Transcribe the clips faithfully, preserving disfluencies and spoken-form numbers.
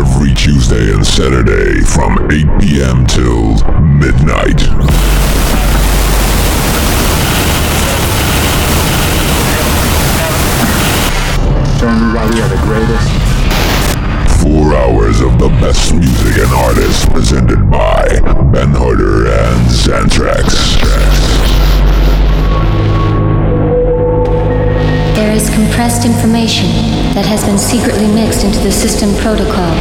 every Tuesday and Saturday from eight p.m. till midnight. So everybody are the greatest. Four hours of the best music and artists presented by Ben Harder and Xantrax. There is compressed information that has been secretly mixed into the system protocol.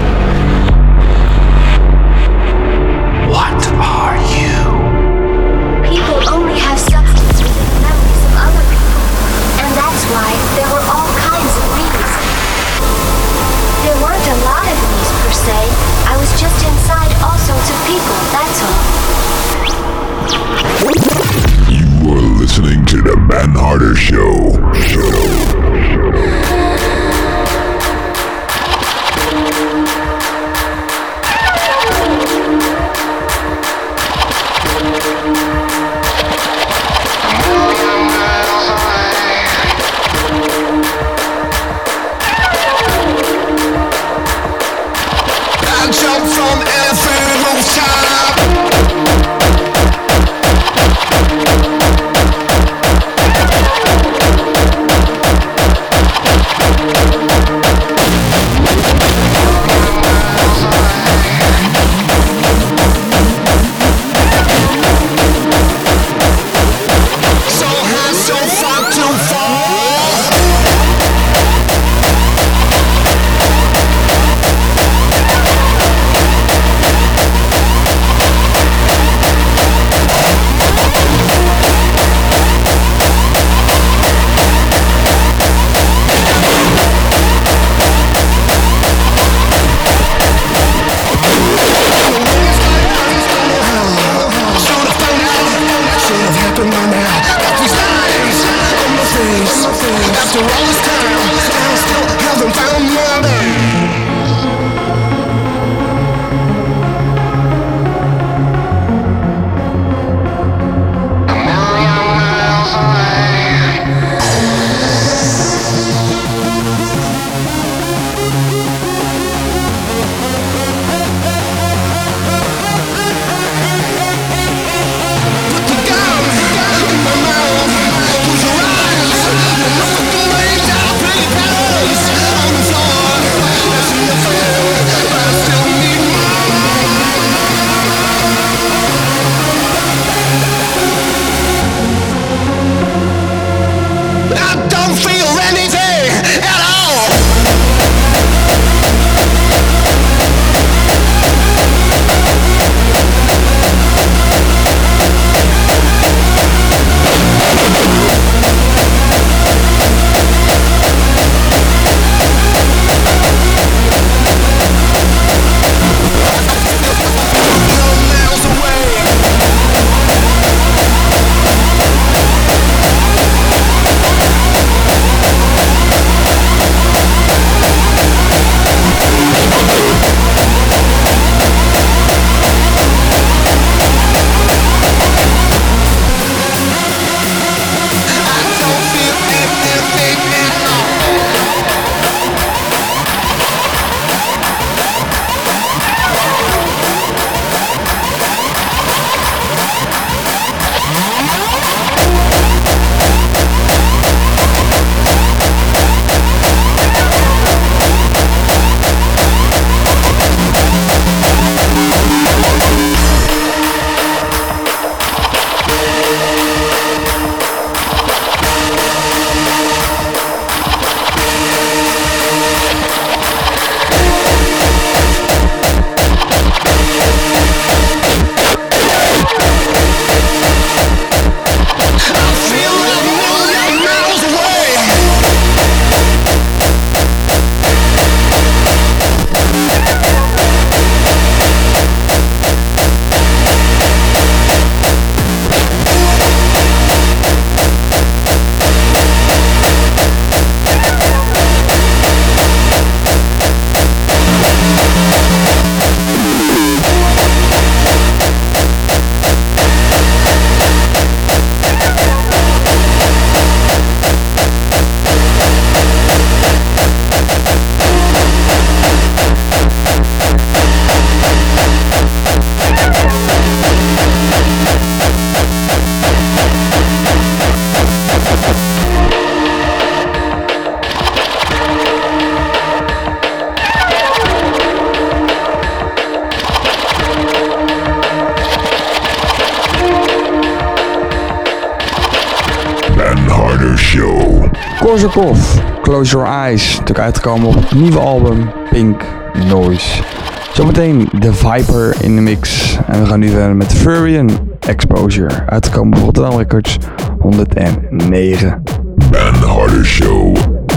What are you? People only have substance within memories of other people, and that's why there were all kinds of me's. There weren't a lot of me's per se. I was just inside all sorts of people, that's all. You are listening to the Ben Harder Show. Show. Korsakov, Close Your Eyes, natuurlijk uitgekomen op het nieuwe album Pink Noise. Zometeen The Viper in de mix. En we gaan nu verder met Furion Exposure, uitgekomen op Rotterdam Records honderdnegen. Ben Harder Show.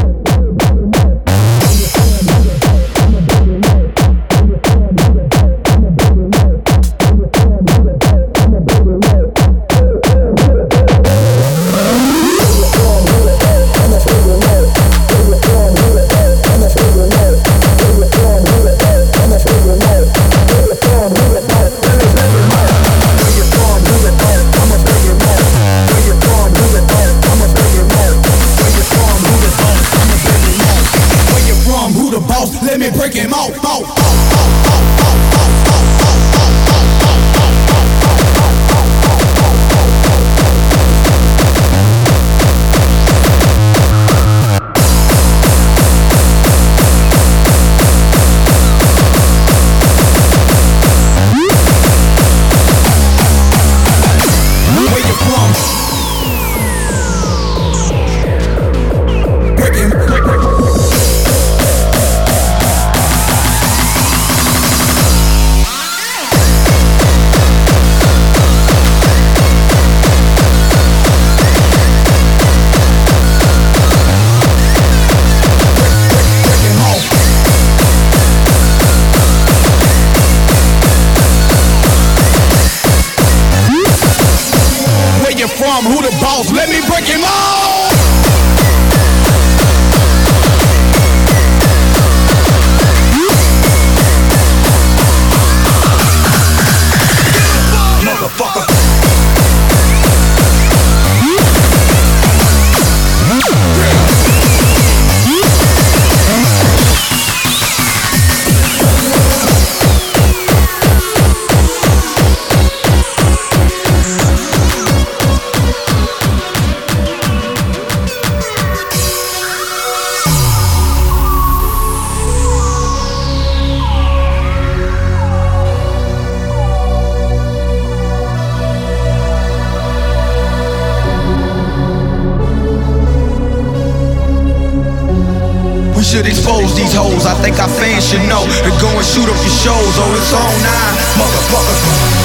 Should expose these hoes, I think our fans should know. And go and shoot up your shows, oh it's on nine, motherfucker.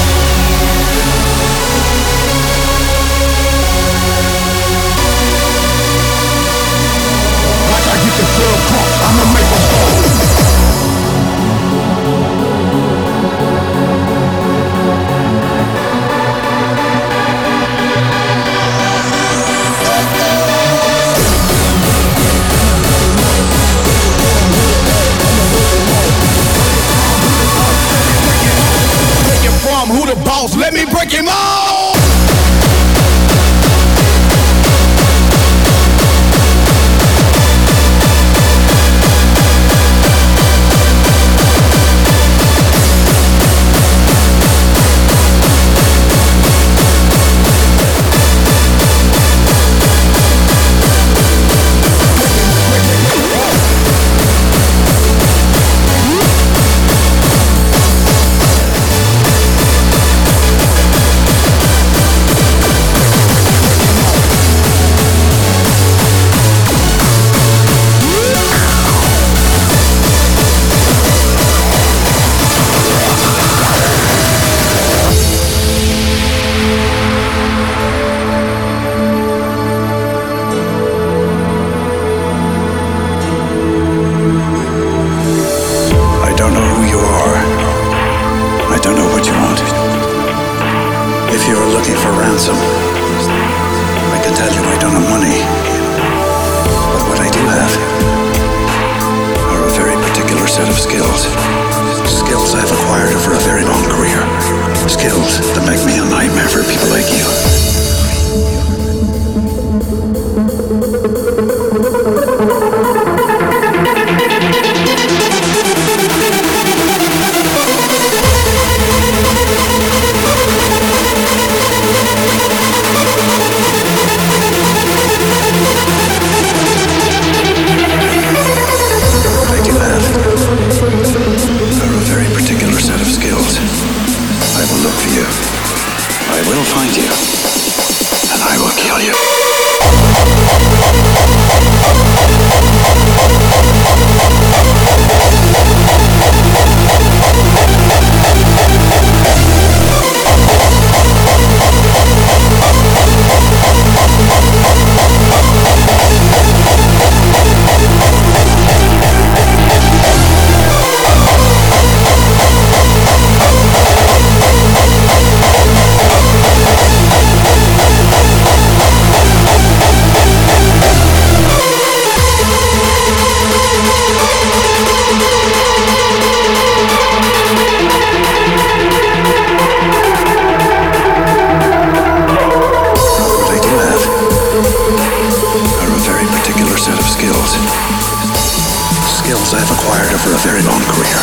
Like I get the club pump, I'ma make them hold. Who the boss? Let me break him off! What I do have skills I have acquired over a very long career.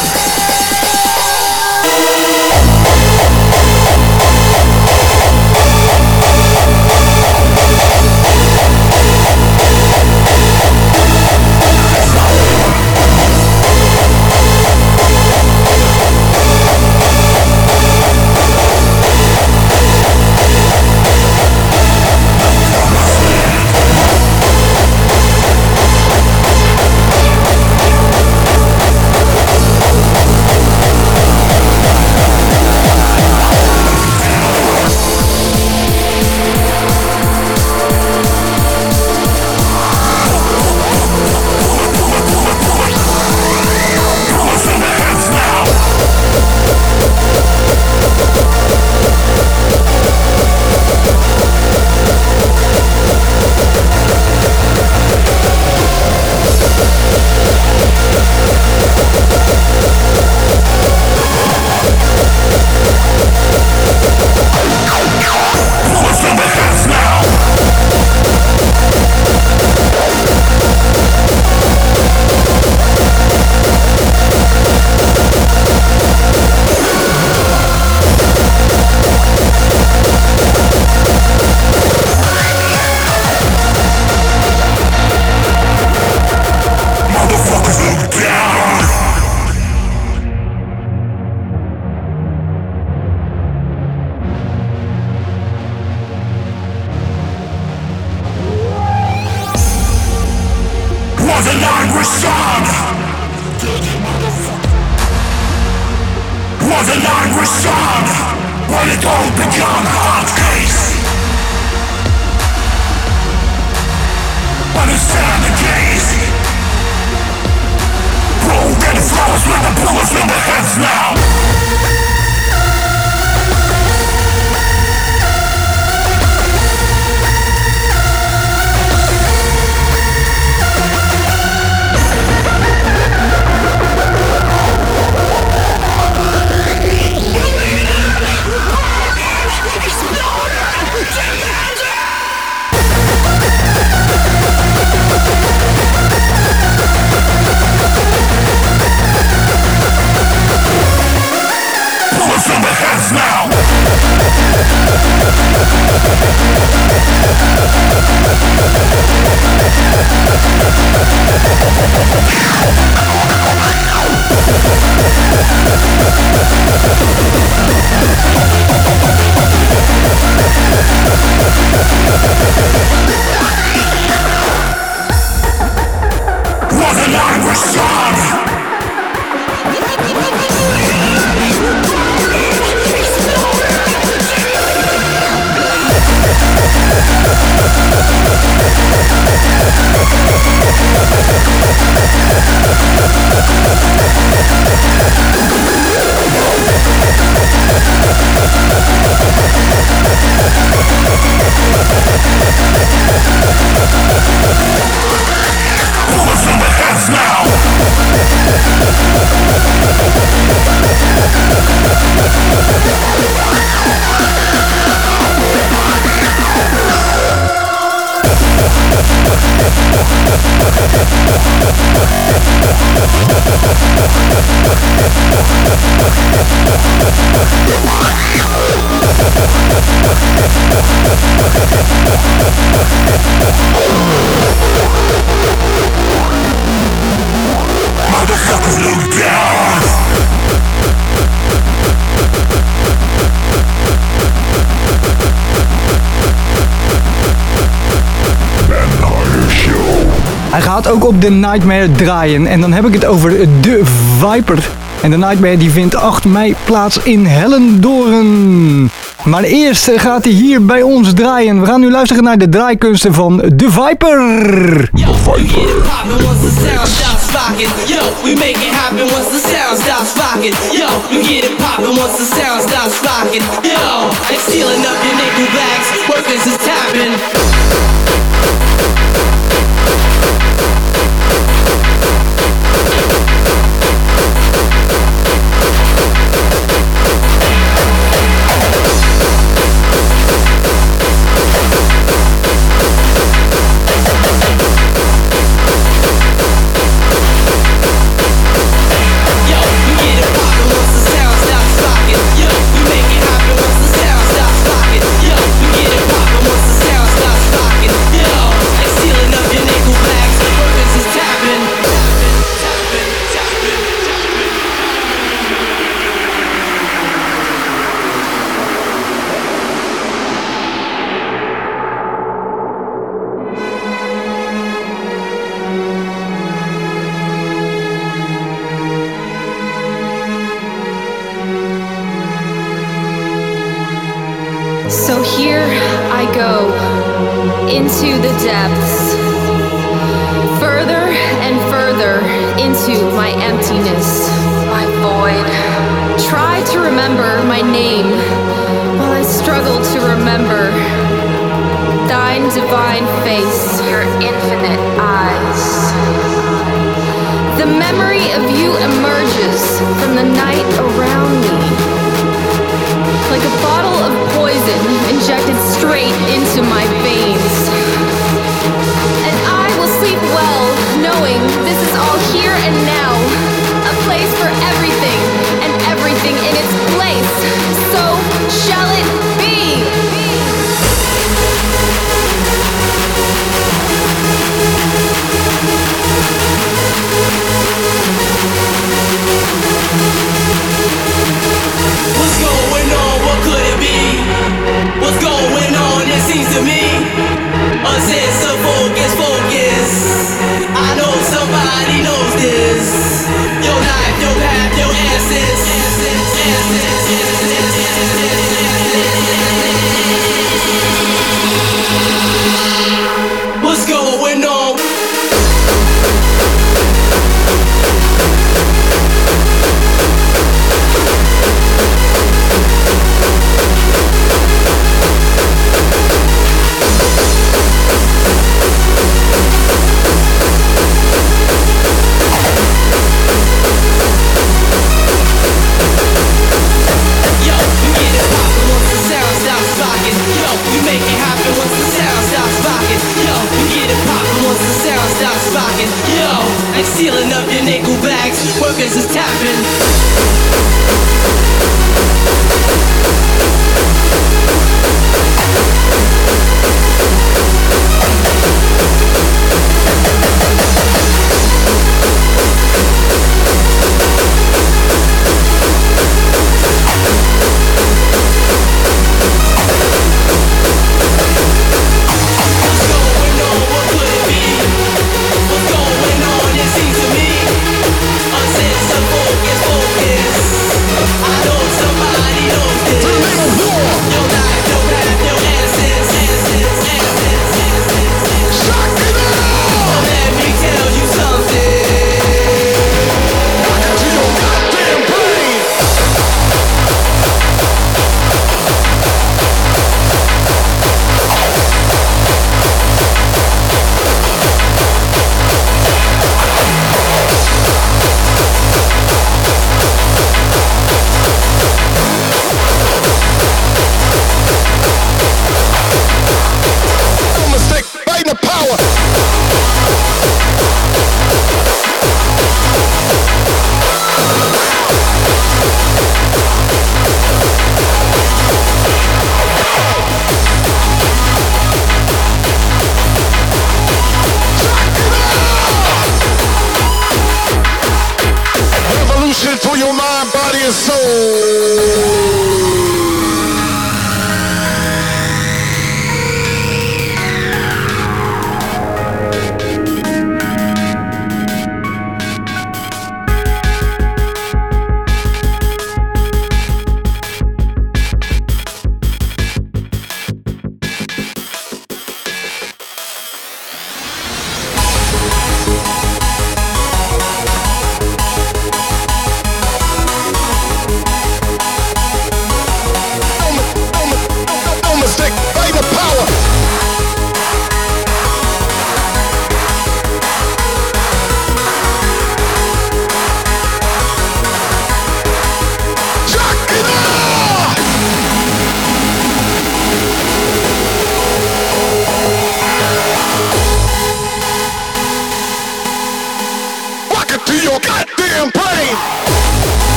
Hij gaat ook op de Nightmare draaien. En dan heb ik het over de Viper. En de Nightmare die vindt acht mei plaats in Hellendoorn. Maar eerst gaat hij hier bij ons draaien. We gaan nu luisteren naar de draaikunsten van de Viper. Yo, we get it poppin' once the sound stops rockin'. Yo, we make it happen once the sound stops rockin'. Yo, we get it poppin' once the sound stops rockin'. Yo, they stealing up your nickel bags. Workers is tapping. into the depths, further and further into my emptiness, my void. Try to remember my name while I struggle to remember thine divine face, your infinite eyes. The memory of you emerges from the night around me, like a bottle of poison injected straight into my veins. And I will sleep well, knowing this is all here and now, a place for everything and everything in its place. So shall it be. What's going on? What could it be? What's going on? It seems to me a sense of focus, focus. I know somebody knows this. Your life, your path, your essence. What's going on? Like sealing up your nickel bags, workers is tapping.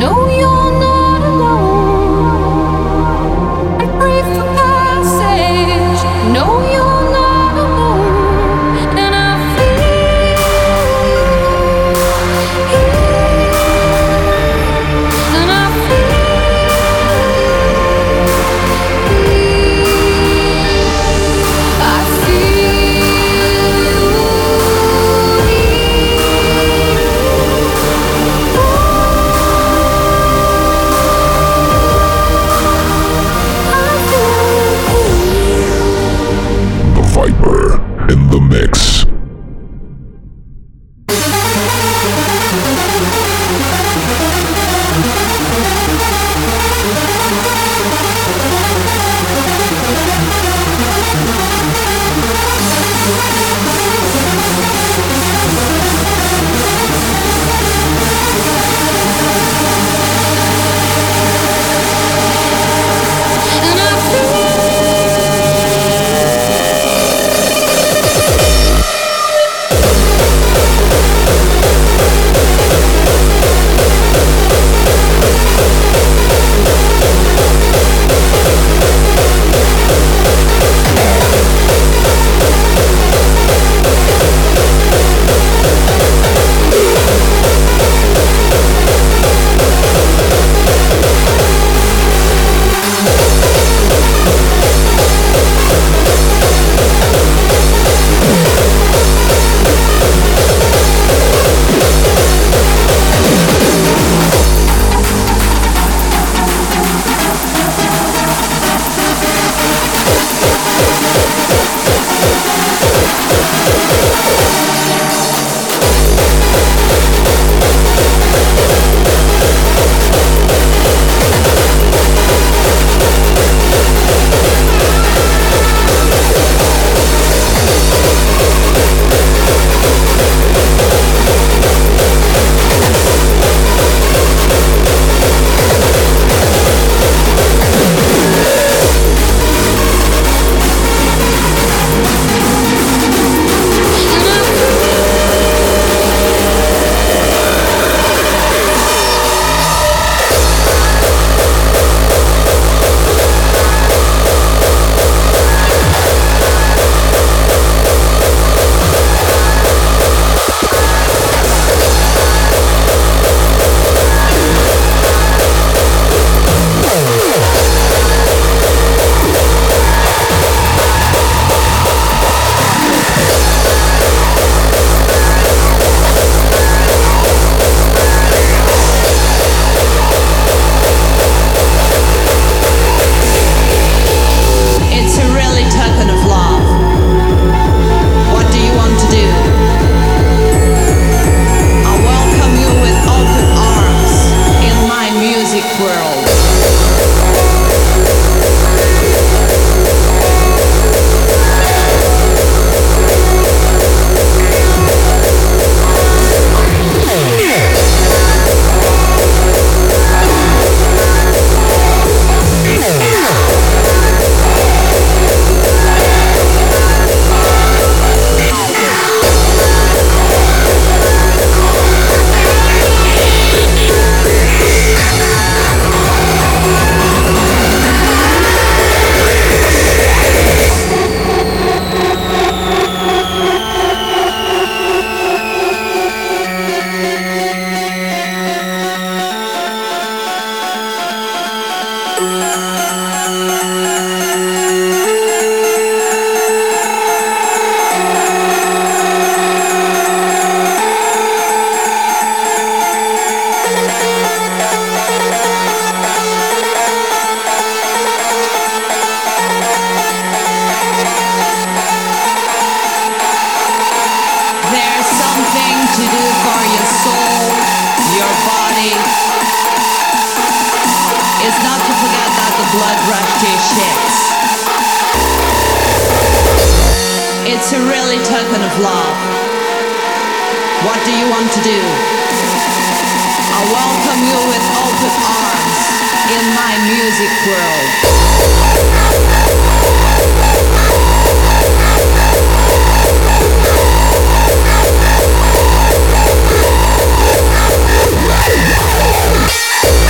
It's a really token of love. What do you want to do? I welcome you with open arms in my music world.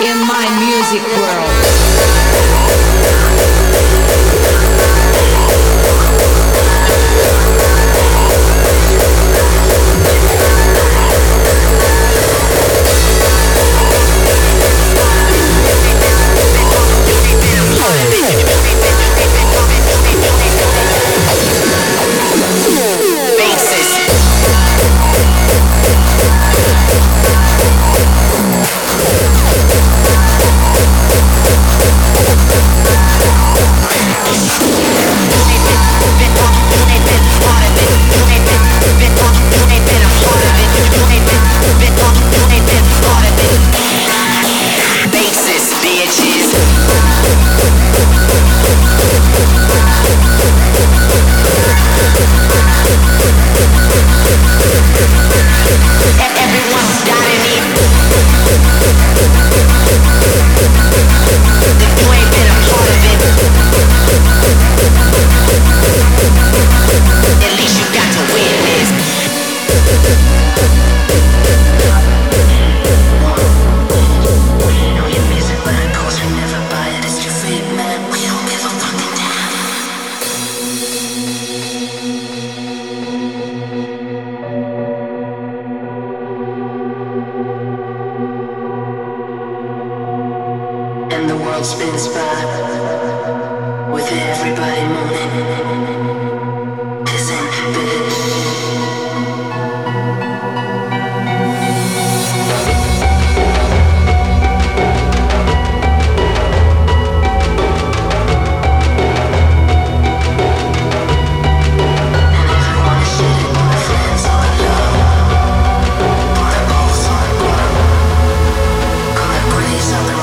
in my music world.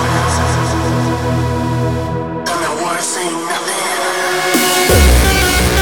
Say nothing.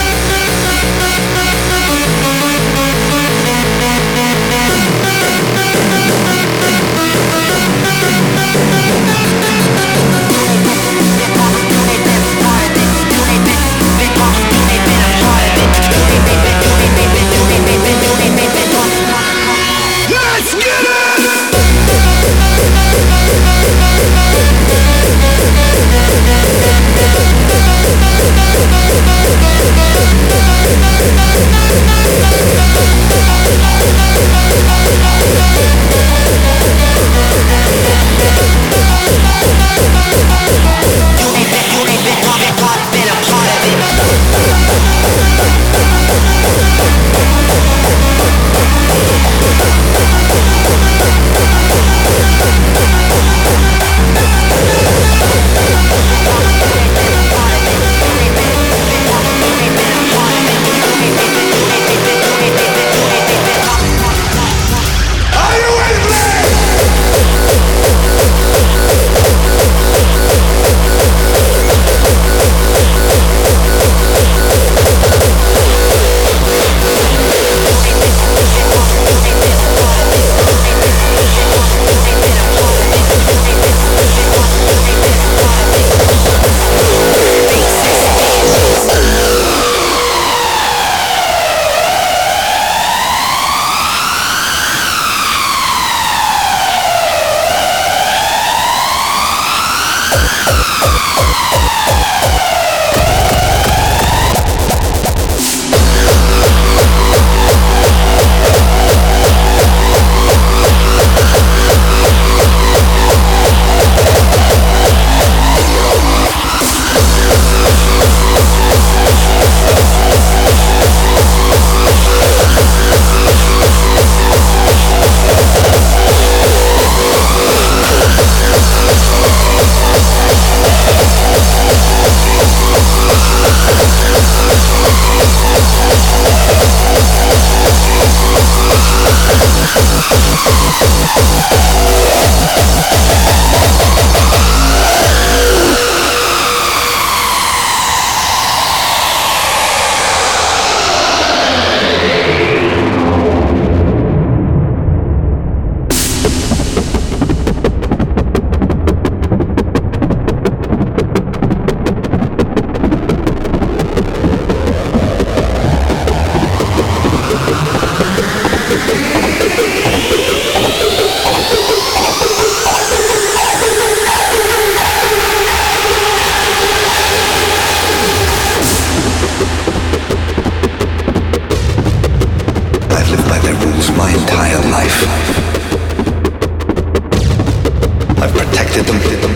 them,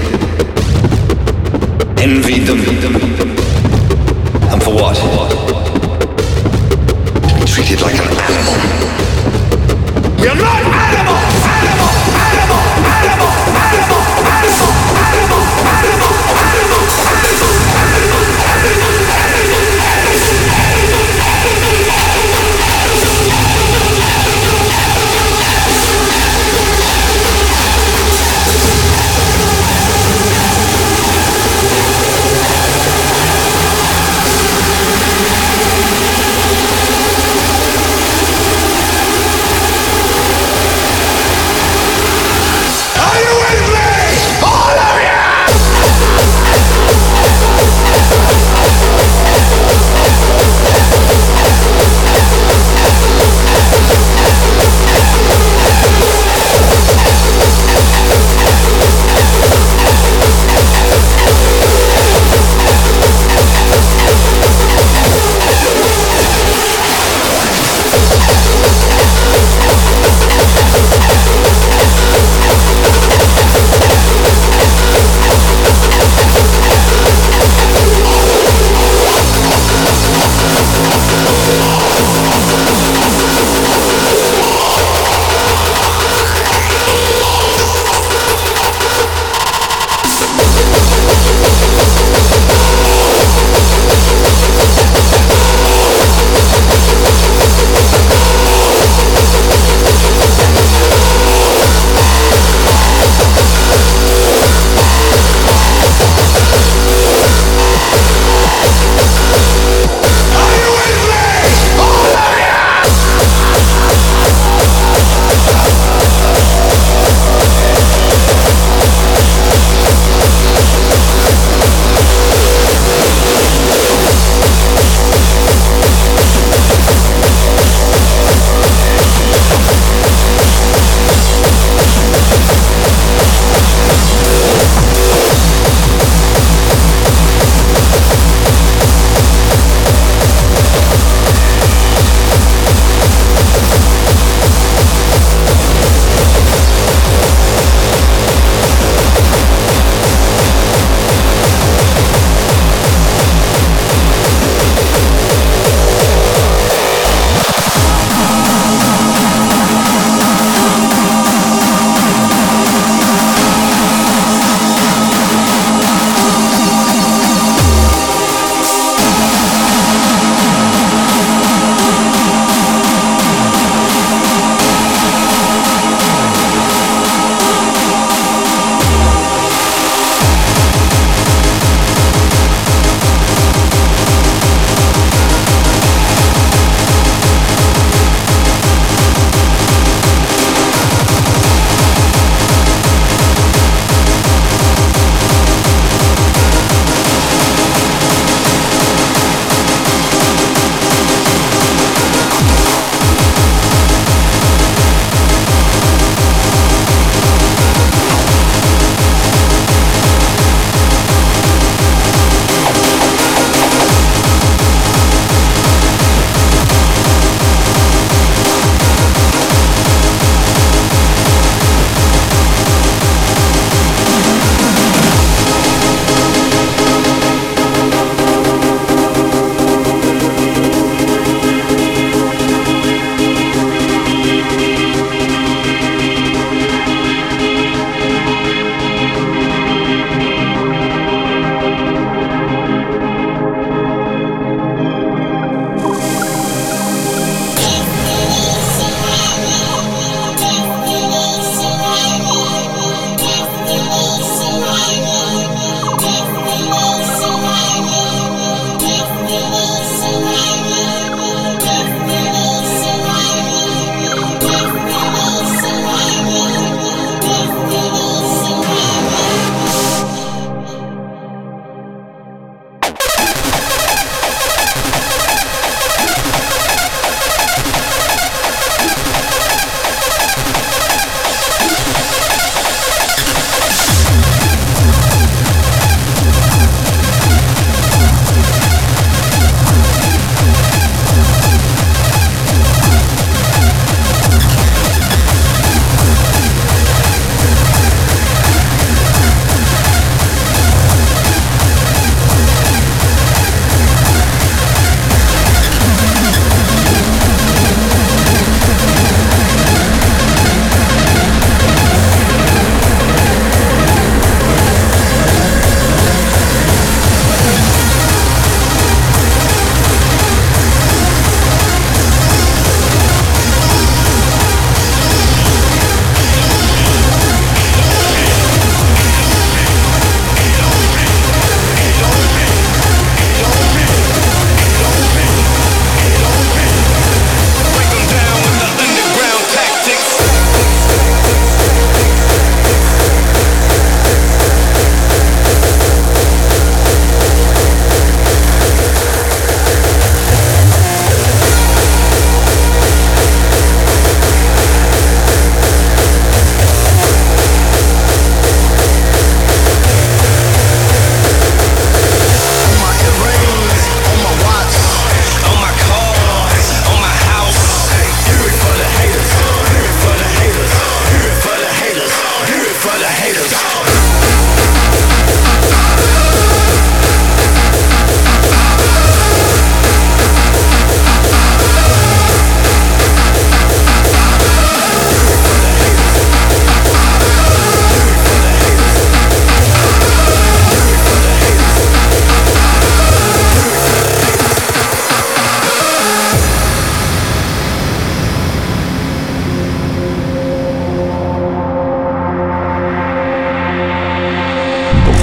envied them, and for what? Treated like an animal. You're not animal! Animal! Animal! Animal! Animal! Animal! Animal! Animal!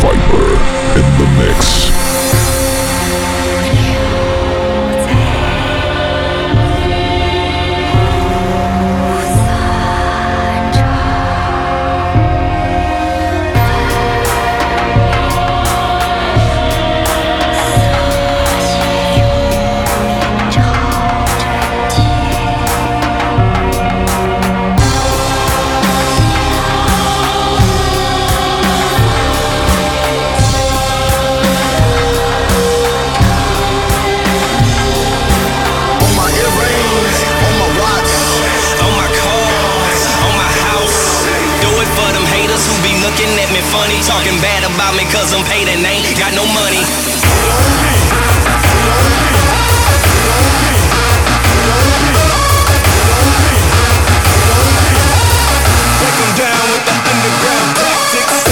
Viper in the mix. Looking at me funny, talking bad about me cause I'm paid and ain't got no money. Break them down with the underground tactics.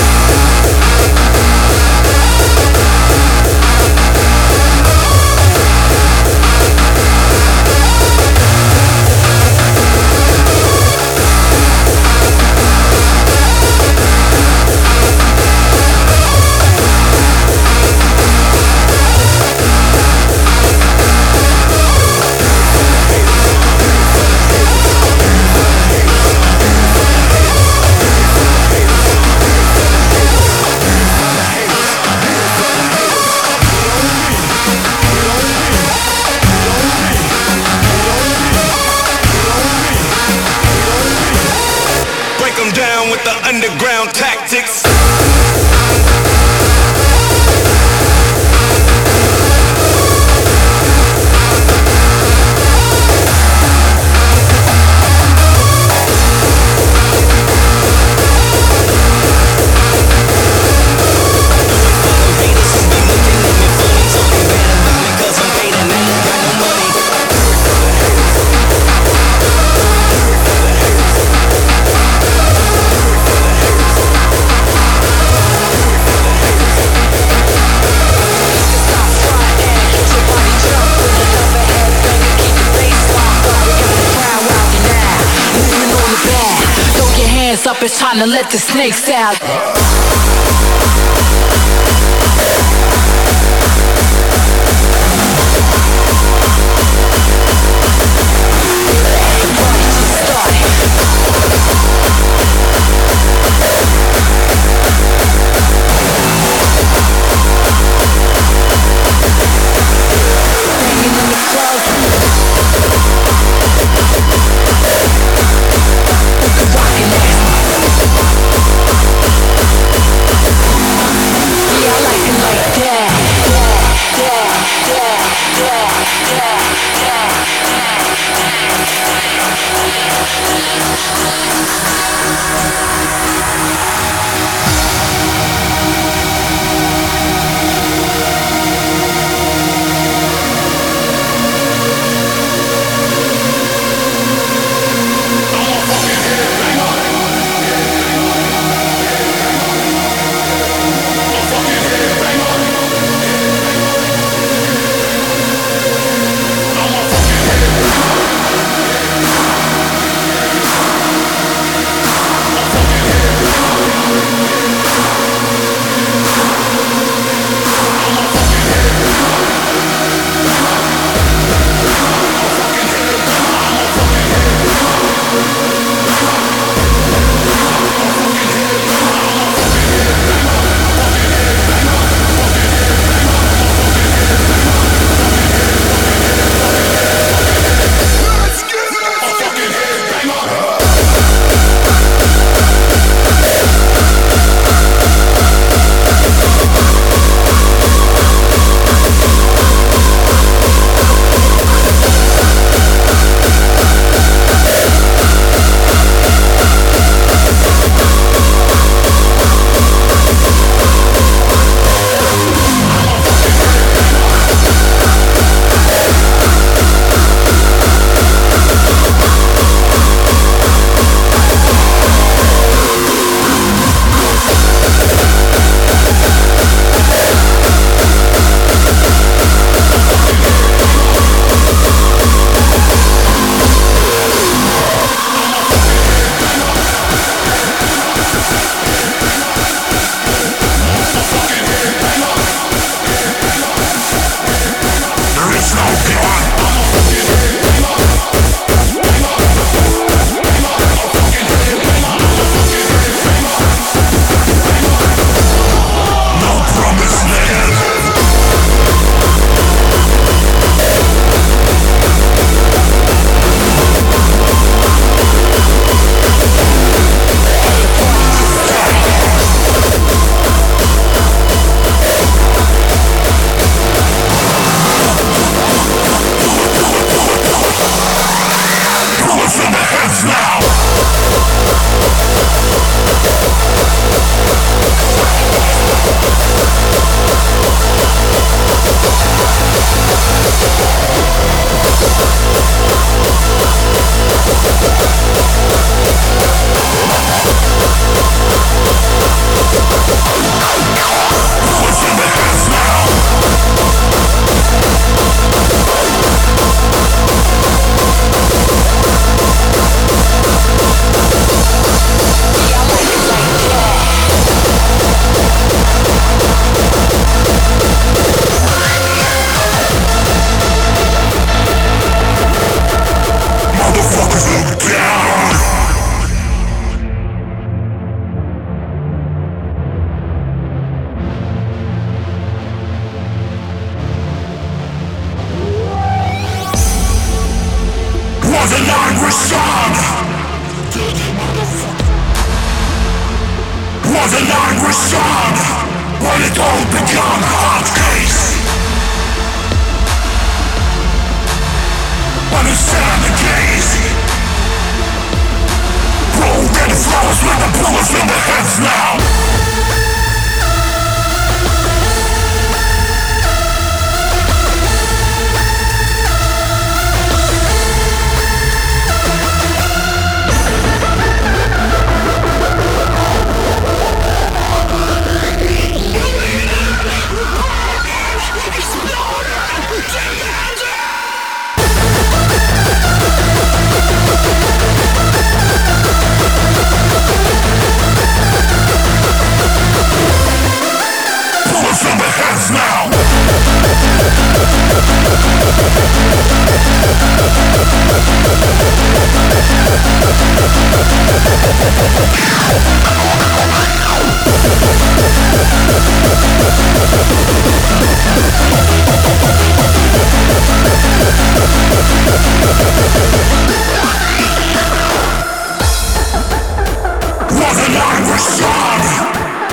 Down with the underground tactics. Up, it's time to let the snakes out. Rockin' ass. Irish sun was an Irish sun when it all began hard case. When it's set on the gaze, broken flowers with the bullets in their heads now. In the heads now. Was an Irish sun.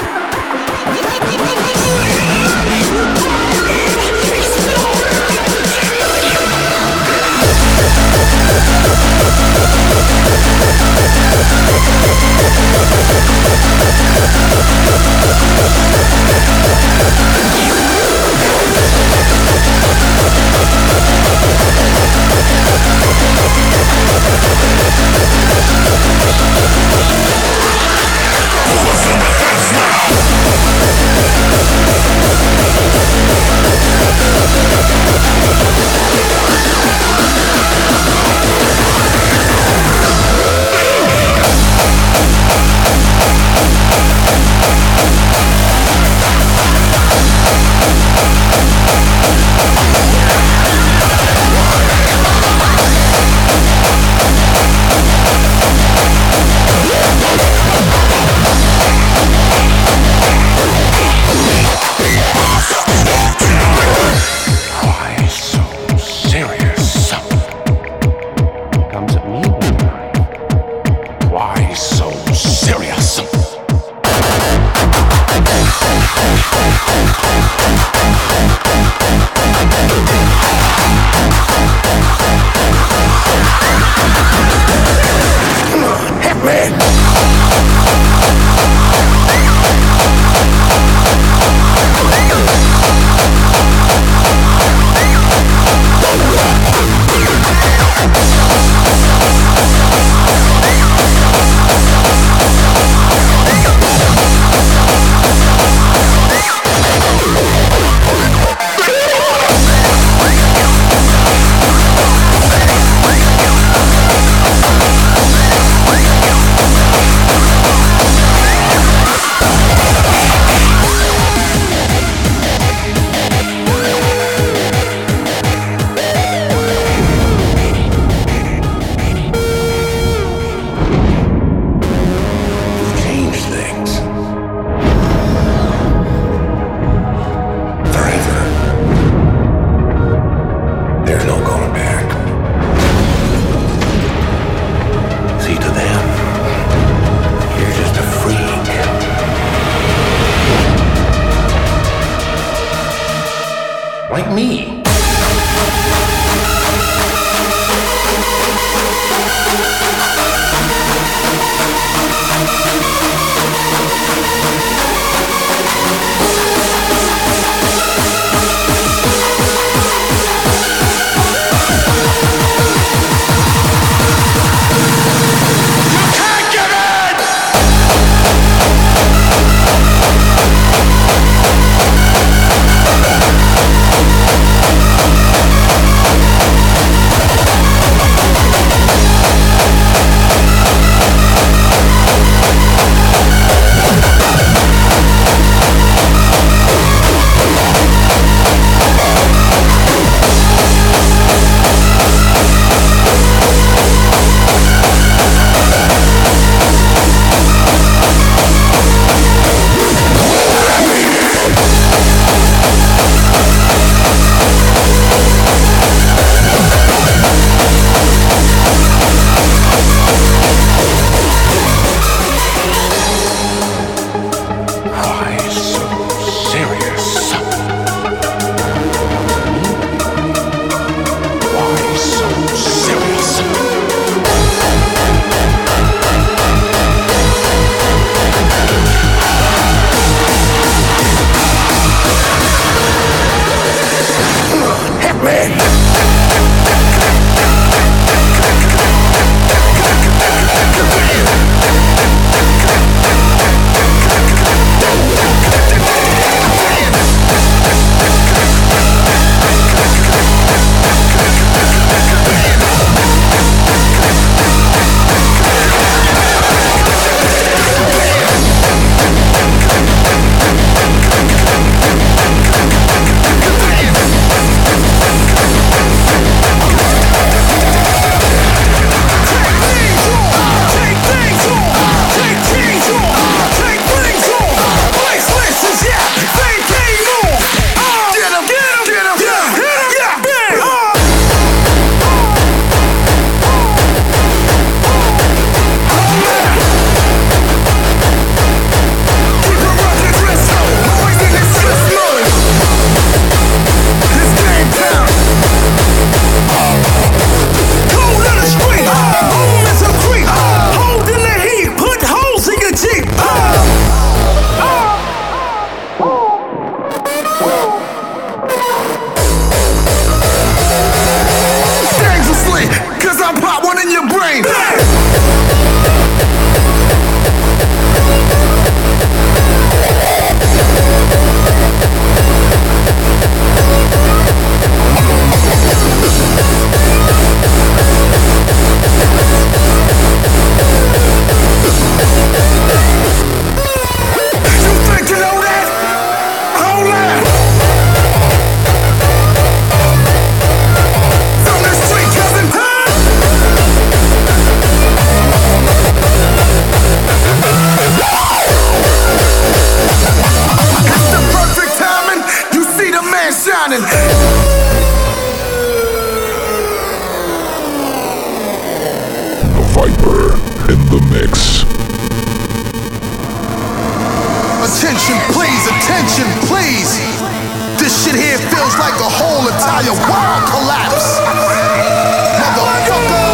Like me. We'll be right back. entire world collapse. Motherfucker.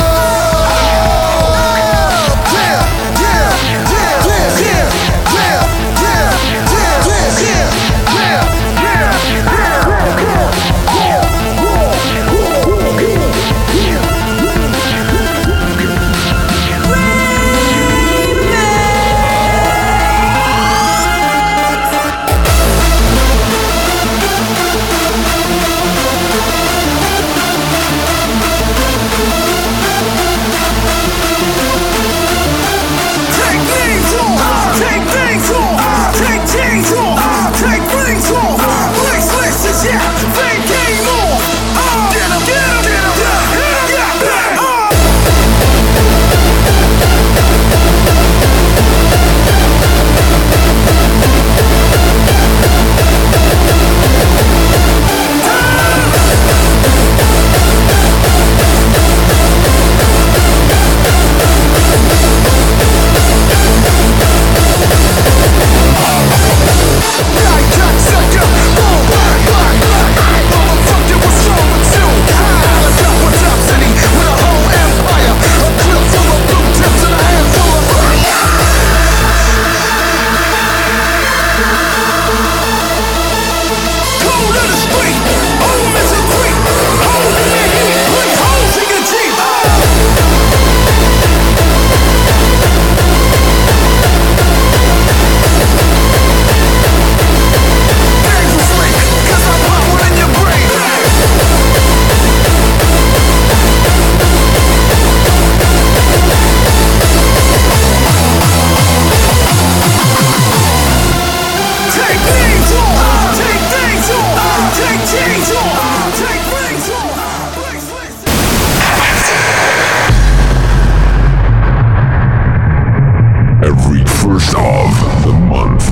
Every first of the month,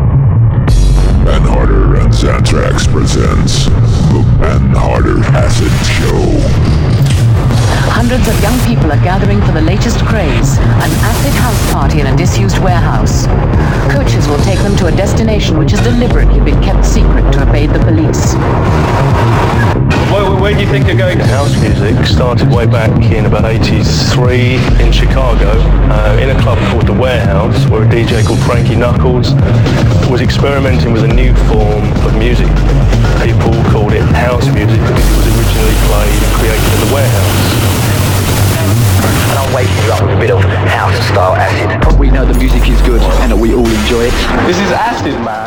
Ben Harder and Xantrax presents the Ben Harder Acid Show. Hundreds of young people are gathering for the latest craze, an acid house party in a disused warehouse. Coaches will take them to a destination which has deliberately been kept secret to evade the police. Where, where do you think you're going? House music started way back in about eighty-three in Chicago, uh, in a club called The Warehouse, where a D J called Frankie Knuckles was experimenting with a new form of music. People called it house music because it was originally played and created in The Warehouse. And I'm waking you up with a bit of house-style acid. We know the music is good and that we all enjoy it. This is acid, man.